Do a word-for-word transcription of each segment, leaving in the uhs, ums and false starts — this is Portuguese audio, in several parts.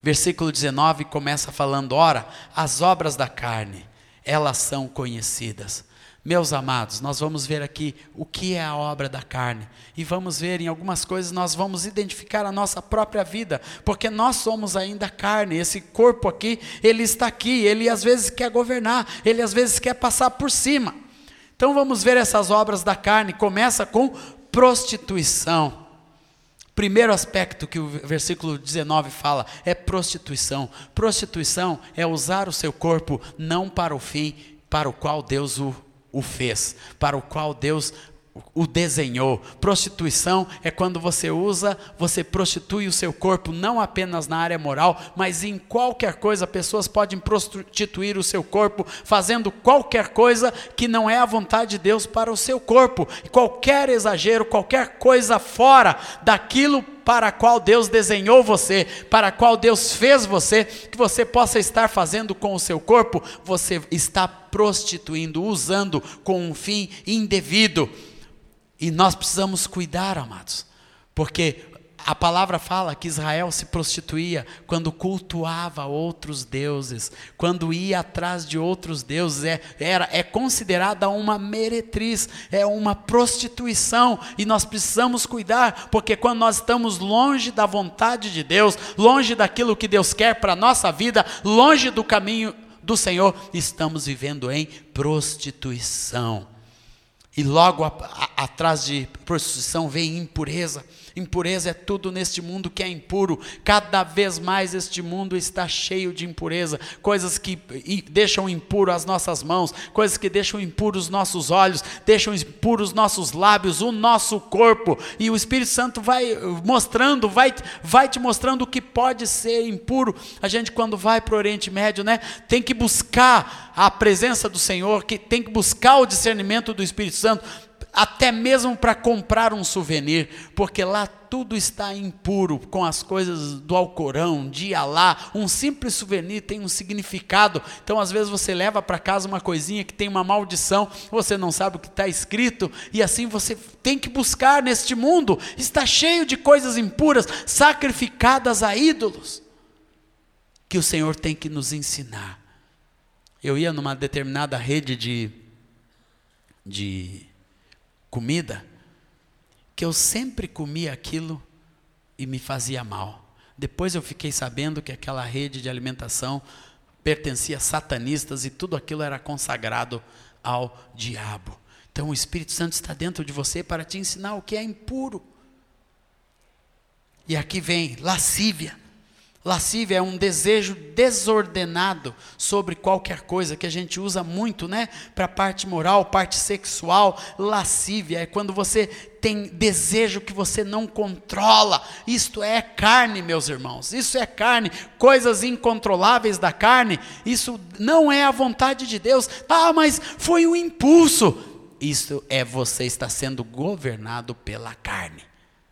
Versículo dezenove começa falando: ora, as obras da carne, elas são conhecidas. Meus amados, nós vamos ver aqui o que é a obra da carne, e vamos ver em algumas coisas, nós vamos identificar a nossa própria vida, porque nós somos ainda carne. Esse corpo aqui, ele está aqui, ele às vezes quer governar, ele às vezes quer passar por cima. Então vamos ver essas obras da carne. Começa com prostituição. Primeiro aspecto que o versículo dezenove fala é prostituição. Prostituição é usar o seu corpo não para o fim para o qual Deus o o fez, para o qual Deus o desenhou. Prostituição é quando você usa, você prostitui o seu corpo, não apenas na área moral, mas em qualquer coisa. Pessoas podem prostituir o seu corpo, fazendo qualquer coisa que não é a vontade de Deus para o seu corpo. Qualquer exagero, qualquer coisa fora daquilo para a qual Deus desenhou você, para a qual Deus fez você, que você possa estar fazendo com o seu corpo, você está prostituindo, usando com um fim indevido. E nós precisamos cuidar, amados, porque a palavra fala que Israel se prostituía quando cultuava outros deuses, quando ia atrás de outros deuses. É, era, é considerada uma meretriz, é uma prostituição, e nós precisamos cuidar, porque quando nós estamos longe da vontade de Deus, longe daquilo que Deus quer para a nossa vida, longe do caminho do Senhor, estamos vivendo em prostituição. E logo a, a, atrás de prostituição vem impureza. Impureza é tudo neste mundo que é impuro. Cada vez mais este mundo está cheio de impureza. Coisas que deixam impuro as nossas mãos, coisas que deixam impuros os nossos olhos, deixam impuros os nossos lábios, o nosso corpo. E o Espírito Santo vai mostrando, vai, vai te mostrando o que pode ser impuro. A gente, quando vai para o Oriente Médio, né, tem que buscar a presença do Senhor, que tem que buscar o discernimento do Espírito Santo, até mesmo para comprar um souvenir, porque lá tudo está impuro, com as coisas do Alcorão, de Alá. Um simples souvenir tem um significado. Então às vezes você leva para casa uma coisinha que tem uma maldição, você não sabe o que está escrito, e assim você tem que buscar neste mundo. Está cheio de coisas impuras, sacrificadas a ídolos, que o Senhor tem que nos ensinar. Eu ia numa determinada rede de, de comida, que eu sempre comia aquilo e me fazia mal. Depois eu fiquei sabendo que aquela rede de alimentação pertencia a satanistas, e tudo aquilo era consagrado ao diabo. Então o Espírito Santo está dentro de você para te ensinar o que é impuro. E aqui vem lascívia. Lascívia é um desejo desordenado sobre qualquer coisa, que a gente usa muito, né? Para a parte moral, parte sexual. Lascívia é quando você tem desejo que você não controla. Isto é carne, meus irmãos. Isso é carne. Coisas incontroláveis da carne. Isso não é a vontade de Deus. Ah, mas foi um impulso. Isso é você está sendo governado pela carne.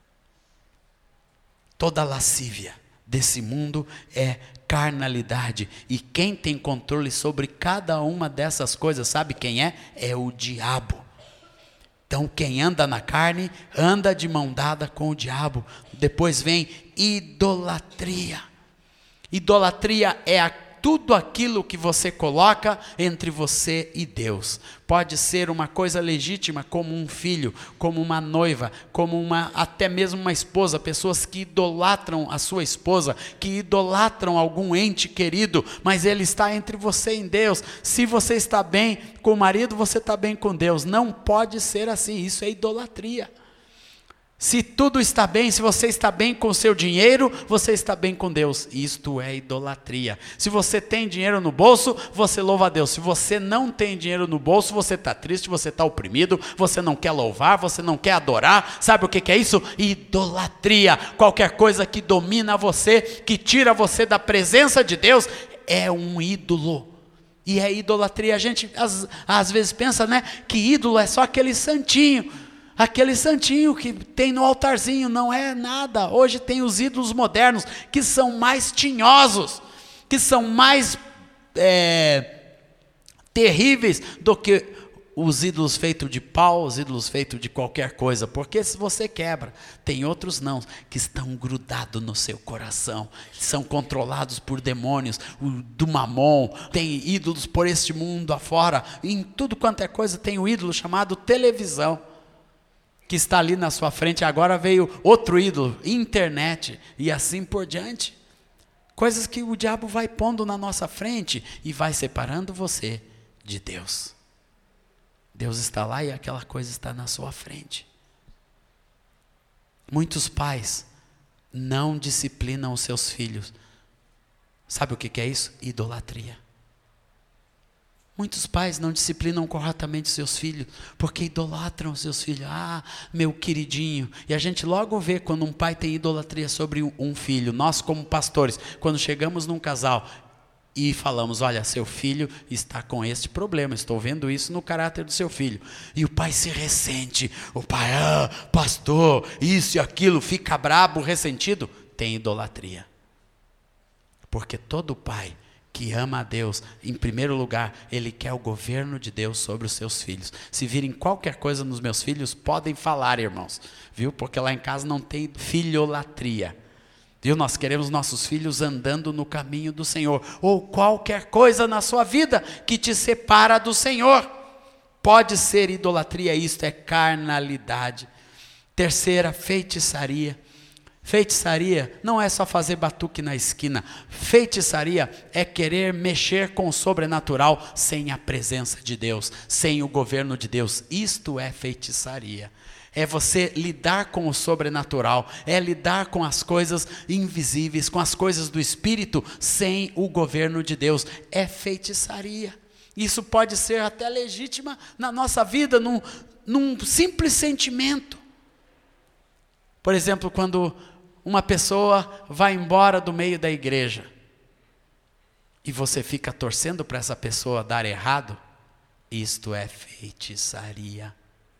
Toda lascívia desse mundo é carnalidade, e quem tem controle sobre cada uma dessas coisas, sabe quem é? É o diabo. Então quem anda na carne, anda de mão dada com o diabo. Depois vem idolatria. Idolatria é a tudo aquilo que você coloca entre você e Deus. Pode ser uma coisa legítima, como um filho, como uma noiva, como uma, até mesmo uma esposa. Pessoas que idolatram a sua esposa, que idolatram algum ente querido, mas ele está entre você e Deus. Se você está bem com o marido, você está bem com Deus. Não pode ser assim, isso é idolatria. Se tudo está bem, se você está bem com o seu dinheiro, você está bem com Deus. Isto é idolatria. Se você tem dinheiro no bolso, você louva a Deus. Se você não tem dinheiro no bolso, você está triste, você está oprimido, você não quer louvar, você não quer adorar. Sabe o que que é isso? Idolatria. Qualquer coisa que domina você, que tira você da presença de Deus, é um ídolo. E é idolatria. A gente às, às vezes pensa, né, que ídolo é só aquele santinho. Aquele santinho que tem no altarzinho. Não é nada. Hoje tem os ídolos modernos, que são mais tinhosos, que são mais é, terríveis do que os ídolos feitos de pau, os ídolos feitos de qualquer coisa, porque se você quebra, tem outros não, que estão grudados no seu coração, são controlados por demônios, o, do mamon, tem ídolos por este mundo afora, em tudo quanto é coisa tem um ídolo chamado televisão, que está ali na sua frente, agora veio outro ídolo, internet, e assim por diante, coisas que o diabo vai pondo na nossa frente, e vai separando você de Deus. Deus está lá e aquela coisa está na sua frente. Muitos pais não disciplinam os seus filhos. Sabe o que é isso? Idolatria. Muitos pais não disciplinam corretamente seus filhos, porque idolatram os seus filhos. Ah, meu queridinho. E a gente logo vê quando um pai tem idolatria sobre um filho. Nós como pastores, quando chegamos num casal e falamos, olha, seu filho está com este problema, estou vendo isso no caráter do seu filho. E o pai se ressente, o pai, ah, pastor, isso e aquilo, fica brabo, ressentido, tem idolatria. Porque todo pai que ama a Deus, em primeiro lugar, ele quer o governo de Deus sobre os seus filhos. Se virem qualquer coisa nos meus filhos, podem falar, irmãos, viu? Porque lá em casa não tem filholatria. Viu? Nós queremos nossos filhos andando no caminho do Senhor, ou qualquer coisa na sua vida que te separa do Senhor, pode ser idolatria, isto é carnalidade. Terceira, feitiçaria. Feitiçaria não é só fazer batuque na esquina, feitiçaria é querer mexer com o sobrenatural sem a presença de Deus, sem o governo de Deus, isto é feitiçaria. É você lidar com o sobrenatural, é lidar com as coisas invisíveis, com as coisas do Espírito, sem o governo de Deus. É feitiçaria. Isso pode ser até legítima na nossa vida, num, num simples sentimento. Por exemplo, quando uma pessoa vai embora do meio da igreja, e você fica torcendo para essa pessoa dar errado, isto é feitiçaria.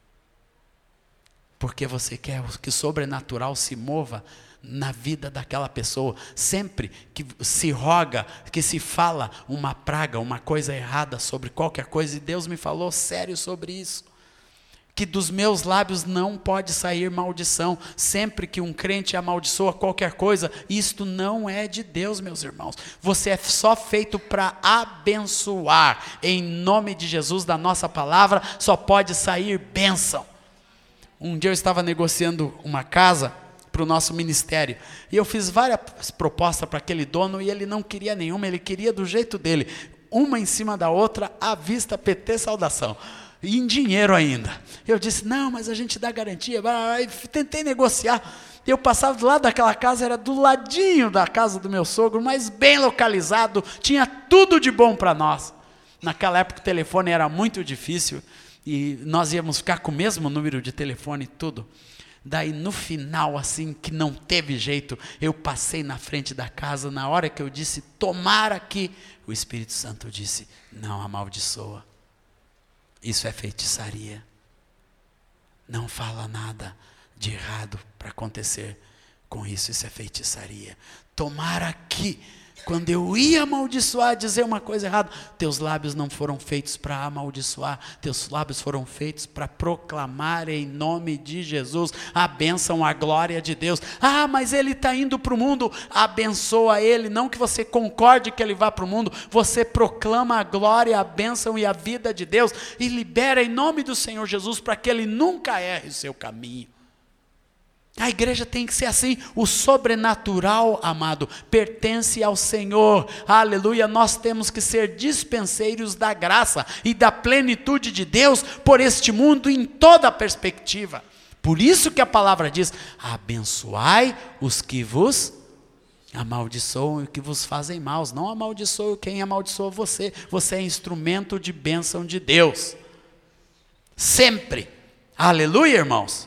Porque você quer que o sobrenatural se mova na vida daquela pessoa. Sempre que se roga, que se fala uma praga, uma coisa errada sobre qualquer coisa, e Deus me falou sério sobre isso, que dos meus lábios não pode sair maldição. Sempre que um crente amaldiçoa qualquer coisa, isto não é de Deus, meus irmãos. Você é só feito para abençoar. Em nome de Jesus, da nossa palavra, só pode sair bênção. Um dia eu estava negociando uma casa para o nosso ministério, e eu fiz várias propostas para aquele dono, e ele não queria nenhuma, ele queria do jeito dele, uma em cima da outra, à vista, P T, saudação, e em dinheiro ainda. Eu disse, não, mas a gente dá garantia, e tentei negociar. Eu passava do lado daquela casa, era do ladinho da casa do meu sogro, mas bem localizado, tinha tudo de bom para nós. Naquela época o telefone era muito difícil, e nós íamos ficar com o mesmo número de telefone e tudo. Daí no final, assim, que não teve jeito, eu passei na frente da casa, na hora que eu disse, tomara que, o Espírito Santo disse, não amaldiçoa. Isso é feitiçaria. Não fala nada de errado para acontecer com isso, isso é feitiçaria. Tomara que, quando eu ia amaldiçoar, dizer uma coisa errada, teus lábios não foram feitos para amaldiçoar, teus lábios foram feitos para proclamar em nome de Jesus a bênção, a glória de Deus. Ah, mas ele está indo para o mundo, abençoa ele, não que você concorde que ele vá para o mundo, você proclama a glória, a bênção e a vida de Deus, e libera em nome do Senhor Jesus, para que ele nunca erre o seu caminho. A igreja tem que ser assim, o sobrenatural, amado, pertence ao Senhor, aleluia. Nós temos que ser dispenseiros da graça e da plenitude de Deus por este mundo em toda a perspectiva. Por isso que a palavra diz, abençoai os que vos amaldiçoam e que vos fazem maus. Não amaldiçoe quem amaldiçoa você, você é instrumento de bênção de Deus, sempre, aleluia, irmãos.